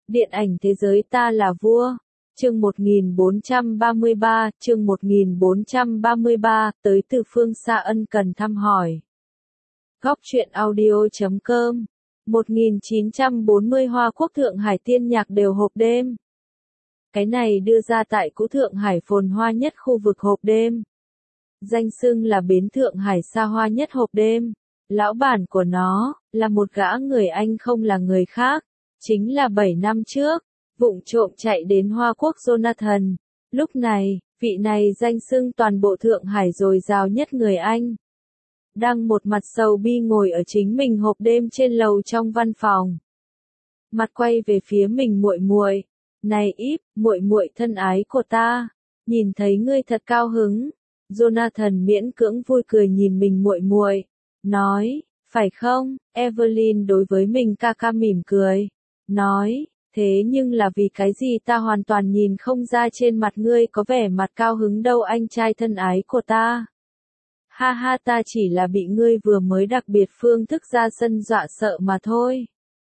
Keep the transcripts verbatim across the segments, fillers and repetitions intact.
Điện ảnh thế giới ta là vua. Chương một nghìn bốn trăm ba mươi ba, chương một nghìn bốn trăm ba mươi ba, tới từ phương xa ân cần thăm hỏi. Góc truyện audio chấm com. một nghìn chín trăm bốn mươi Hoa Quốc Thượng Hải tiên nhạc đều hộp đêm. Cái này đưa ra tại cũ Thượng Hải phồn hoa nhất khu vực hộp đêm. Danh xưng là bến Thượng Hải xa hoa nhất hộp đêm. Lão bản của nó, là một gã người Anh không là người khác. Chính là bảy năm trước, vụng trộm chạy đến Hoa Quốc Jonathan. Lúc này, vị này danh xưng toàn bộ Thượng Hải dồi dào nhất người Anh. Đang một mặt sầu bi ngồi ở chính mình hộp đêm trên lầu trong văn phòng. Mặt quay về phía mình muội muội. Này Íp, muội muội thân ái của ta, nhìn thấy ngươi thật cao hứng. Jonathan miễn cưỡng vui cười nhìn mình muội muội, nói, phải không? Evelyn đối với mình ca ca mỉm cười, nói, thế nhưng là vì cái gì ta hoàn toàn nhìn không ra trên mặt ngươi có vẻ mặt cao hứng đâu anh trai thân ái của ta. Ha ha, ta chỉ là bị ngươi vừa mới đặc biệt phương thức ra sân dọa sợ mà thôi.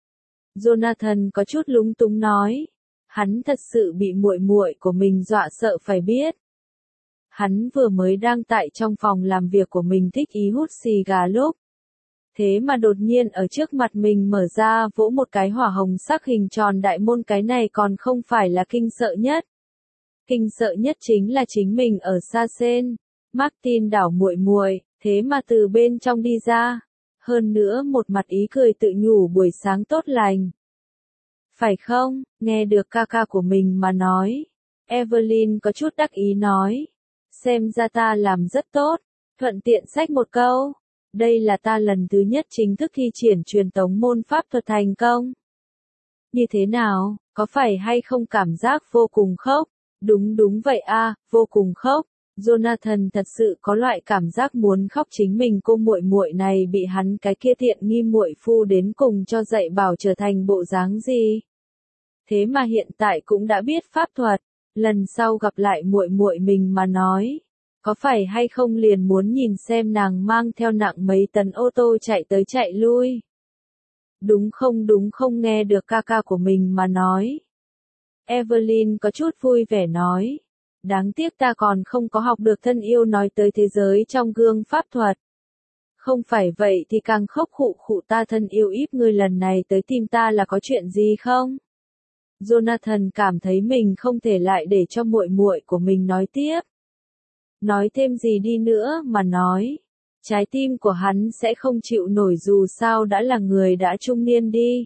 Jonathan có chút lúng túng nói, hắn thật sự bị muội muội của mình dọa sợ phải biết. Hắn vừa mới đang tại trong phòng làm việc của mình thích ý hút xì gà lúc. Thế mà đột nhiên ở trước mặt mình mở ra vỗ một cái hỏa hồng sắc hình tròn đại môn, cái này còn không phải là kinh sợ nhất. Kinh sợ nhất chính là chính mình ở xa sen, Martin đảo muội muội, thế mà từ bên trong đi ra. Hơn nữa một mặt ý cười tự nhủ buổi sáng tốt lành. Phải không? Nghe được ca ca của mình mà nói. Evelyn có chút đắc ý nói. Xem ra ta làm rất tốt. Thuận tiện xách một câu. Đây là ta lần thứ nhất chính thức thi triển truyền tống môn pháp thuật thành công. Như thế nào, có phải hay không cảm giác vô cùng khốc? Đúng đúng vậy a, vô cùng khốc. Jonathan thật sự có loại cảm giác muốn khóc, chính mình cô muội muội này bị hắn cái kia thiện nghi muội phu đến cùng cho dạy bảo trở thành bộ dáng gì. Thế mà hiện tại cũng đã biết pháp thuật, lần sau gặp lại muội muội mình mà nói, có phải hay không liền muốn nhìn xem nàng mang theo nặng mấy tấn ô tô chạy tới chạy lui. Đúng không đúng không, nghe được ca ca của mình mà nói. Evelyn có chút vui vẻ nói. Đáng tiếc ta còn không có học được thân yêu nói tới thế giới trong gương pháp thuật. Không phải vậy thì càng khóc khụ khụ, ta thân yêu Íp, ngươi lần này tới tìm ta là có chuyện gì không? Jonathan cảm thấy mình không thể lại để cho muội muội của mình nói tiếp. Nói thêm gì đi nữa mà nói. Trái tim của hắn sẽ không chịu nổi, dù sao đã là người đã trung niên đi.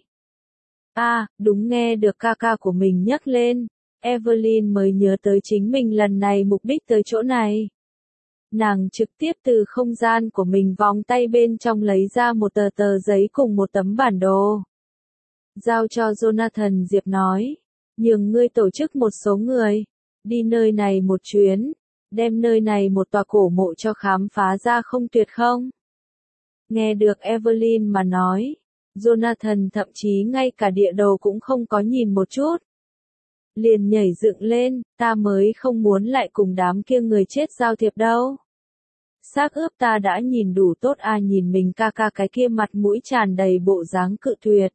À, đúng, nghe được ca ca của mình nhắc lên. Evelyn mới nhớ tới chính mình lần này mục đích tới chỗ này. Nàng trực tiếp từ không gian của mình vòng tay bên trong lấy ra một tờ tờ giấy cùng một tấm bản đồ. Giao cho Jonathan, Diệp nói, nhường ngươi tổ chức một số người, đi nơi này một chuyến, đem nơi này một tòa cổ mộ cho khám phá ra, không tuyệt không? Nghe được Evelyn mà nói, Jonathan thậm chí ngay cả địa đồ cũng không có nhìn một chút. Liền nhảy dựng lên, ta mới không muốn lại cùng đám kia người chết giao thiệp đâu. Xác ướp ta đã nhìn đủ tốt à, nhìn mình ca ca cái kia mặt mũi tràn đầy bộ dáng cự tuyệt.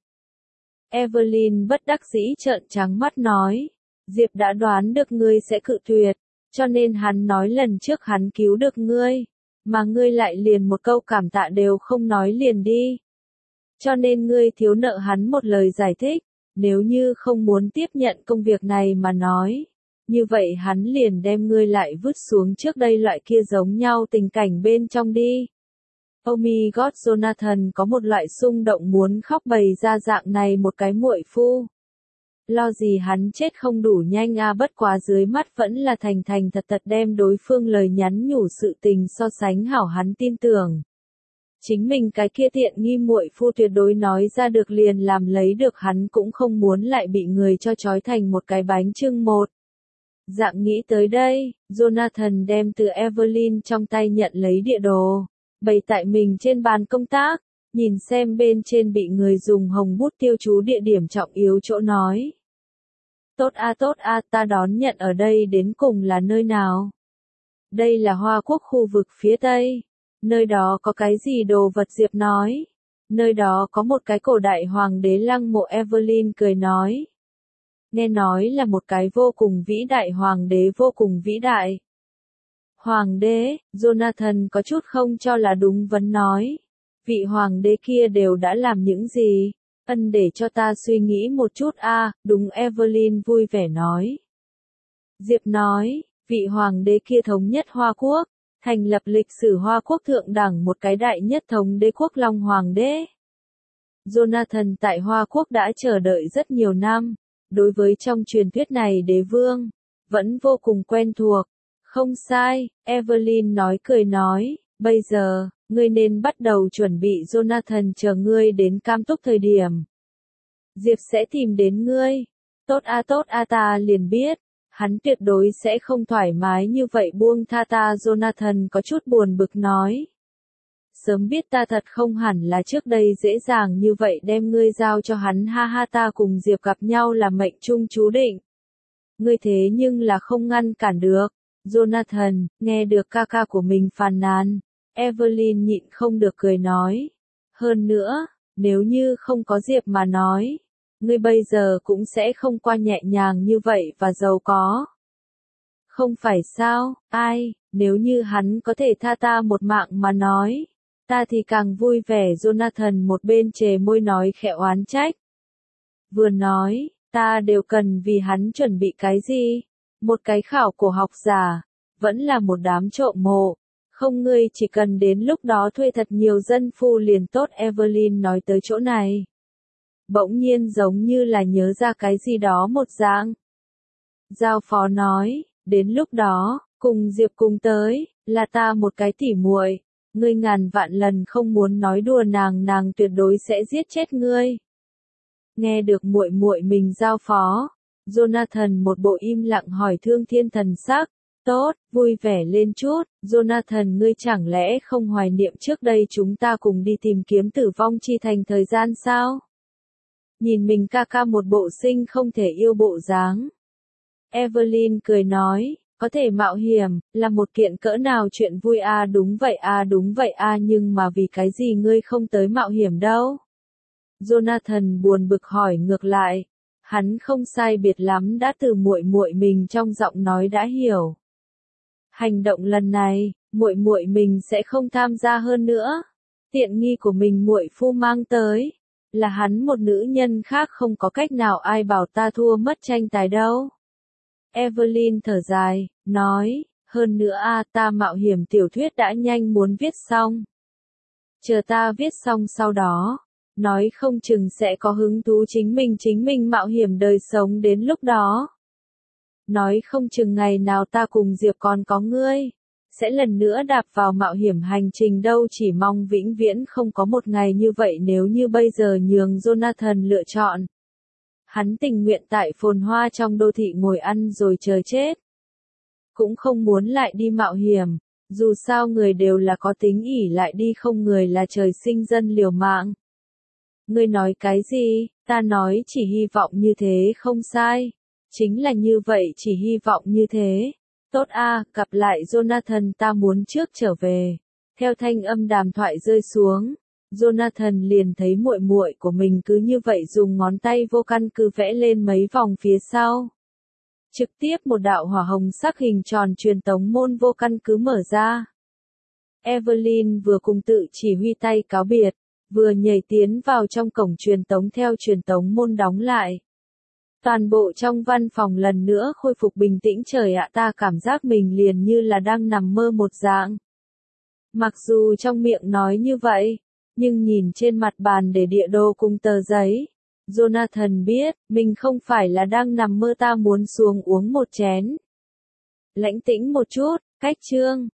Evelyn bất đắc dĩ trợn trắng mắt nói, Diệp đã đoán được ngươi sẽ cự tuyệt, cho nên hắn nói lần trước hắn cứu được ngươi, mà ngươi lại liền một câu cảm tạ đều không nói liền đi. Cho nên ngươi thiếu nợ hắn một lời giải thích. Nếu như không muốn tiếp nhận công việc này mà nói, như vậy hắn liền đem ngươi lại vứt xuống trước đây loại kia giống nhau tình cảnh bên trong đi. Oh my god, Jonathan có một loại xung động muốn khóc, bày ra dạng này một cái muội phu. Lo gì hắn chết không đủ nhanh à, bất quá dưới mắt vẫn là thành thành thật thật đem đối phương lời nhắn nhủ sự tình so sánh hảo, hắn tin tưởng. Chính mình cái kia thiện nghi muội phu tuyệt đối nói ra được liền làm lấy được, hắn cũng không muốn lại bị người cho trói thành một cái bánh chưng một. Dạng nghĩ tới đây, Jonathan đem từ Evelyn trong tay nhận lấy địa đồ, bày tại mình trên bàn công tác, nhìn xem bên trên bị người dùng hồng bút tiêu chú địa điểm trọng yếu chỗ nói. Tốt a tốt a, ta đón nhận ở đây đến cùng là nơi nào? Đây là Hoa Quốc khu vực phía Tây. Nơi đó có cái gì đồ vật, Diệp nói. Nơi đó có một cái cổ đại hoàng đế lăng mộ, Evelyn cười nói. nghe nói là một cái vô cùng vĩ đại hoàng đế vô cùng vĩ đại. Hoàng đế, Jonathan có chút không cho là đúng vấn nói. Vị hoàng đế kia đều đã làm những gì? Ân để cho ta suy nghĩ một chút a. À, đúng, Evelyn vui vẻ nói. Diệp nói, vị hoàng đế kia thống nhất Hoa Quốc, thành lập lịch sử Hoa Quốc thượng đẳng một cái đại nhất thống đế quốc Long Hoàng đế. Jonathan tại Hoa Quốc đã chờ đợi rất nhiều năm, đối với trong truyền thuyết này đế vương, vẫn vô cùng quen thuộc. Không sai, Evelyn nói cười nói, bây giờ, ngươi nên bắt đầu chuẩn bị, Jonathan chờ ngươi đến cam túc thời điểm. Diệp sẽ tìm đến ngươi. Tốt a tốt a ta liền biết, hắn tuyệt đối sẽ không thoải mái như vậy buông tha ta, Jonathan có chút buồn bực nói. Sớm biết ta thật không hẳn là trước đây dễ dàng như vậy đem ngươi giao cho hắn, ha ha, ta cùng Diệp gặp nhau là mệnh trung chú định. Ngươi thế nhưng là không ngăn cản được. Jonathan, nghe được ca ca của mình phàn nàn, Evelyn nhịn không được cười nói. Hơn nữa, nếu như không có Diệp mà nói, ngươi bây giờ cũng sẽ không qua nhẹ nhàng như vậy và giàu có. Không phải sao, ai, nếu như hắn có thể tha ta một mạng mà nói, ta thì càng vui vẻ, Jonathan một bên chề môi nói khẽ oán trách. Vừa nói, ta đều cần vì hắn chuẩn bị cái gì? Một cái khảo cổ học giả, vẫn là một đám trộm mộ. Không, ngươi chỉ cần đến lúc đó thuê thật nhiều dân phu liền tốt. Evelyn nói tới chỗ này, bỗng nhiên giống như là nhớ ra cái gì đó một dạng. Giao phó nói, đến lúc đó, cùng Diệp cùng tới, là ta một cái tỉ muội, ngươi ngàn vạn lần không muốn nói đùa nàng, nàng tuyệt đối sẽ giết chết ngươi. Nghe được muội muội mình giao phó, Jonathan một bộ im lặng hỏi thương thiên thần sắc. Tốt, vui vẻ lên chút, Jonathan, ngươi chẳng lẽ không hoài niệm trước đây chúng ta cùng đi tìm kiếm tử vong chi thành thời gian sao? Nhìn mình ca ca một bộ sinh không thể yêu bộ dáng. Evelyn cười nói, có thể mạo hiểm, là một kiện cỡ nào chuyện vui a. À, đúng vậy a, à, đúng vậy a, à, nhưng mà vì cái gì ngươi không tới mạo hiểm đâu? Jonathan buồn bực hỏi ngược lại. Hắn không sai biệt lắm đã từ muội muội mình trong giọng nói đã hiểu. Hành động lần này, muội muội mình sẽ không tham gia hơn nữa. Tiện nghi của mình muội phu mang tới, là hắn một nữ nhân khác, không có cách nào ai bảo ta thua mất tranh tài đâu. Evelyn thở dài, nói, hơn nữa a, à, ta mạo hiểm tiểu thuyết đã nhanh muốn viết xong. Chờ ta viết xong sau đó, nói không chừng sẽ có hứng thú chính mình chính mình mạo hiểm đời sống đến lúc đó. Nói không chừng ngày nào ta cùng Diệp còn có ngươi, sẽ lần nữa đạp vào mạo hiểm hành trình đâu, chỉ mong vĩnh viễn không có một ngày như vậy. Nếu như bây giờ nhường Jonathan lựa chọn, hắn tình nguyện tại phồn hoa trong đô thị ngồi ăn rồi chờ chết, cũng không muốn lại đi mạo hiểm. Dù sao người đều là có tính ỷ lại đi, không người là trời sinh dân liều mạng. Ngươi nói cái gì? Ta nói chỉ hy vọng như thế không sai. Chính là như vậy, chỉ hy vọng như thế. Tốt a, à, gặp lại Jonathan, ta muốn trước trở về. Theo thanh âm đàm thoại rơi xuống, Jonathan liền thấy muội muội của mình cứ như vậy dùng ngón tay vô căn cứ vẽ lên mấy vòng phía sau. Trực tiếp một đạo hỏa hồng sắc hình tròn truyền tống môn vô căn cứ mở ra. Evelyn vừa cùng tự chỉ huy tay cáo biệt, vừa nhảy tiến vào trong cổng truyền tống theo truyền tống môn đóng lại. Toàn bộ trong văn phòng lần nữa khôi phục bình tĩnh. Trời ạ, ta cảm giác mình liền như là đang nằm mơ một dạng. Mặc dù trong miệng nói như vậy, nhưng nhìn trên mặt bàn để địa đồ cùng tờ giấy, Jonathan biết, mình không phải là đang nằm mơ. Ta muốn xuống uống một chén. Lãnh tĩnh một chút, cách chương.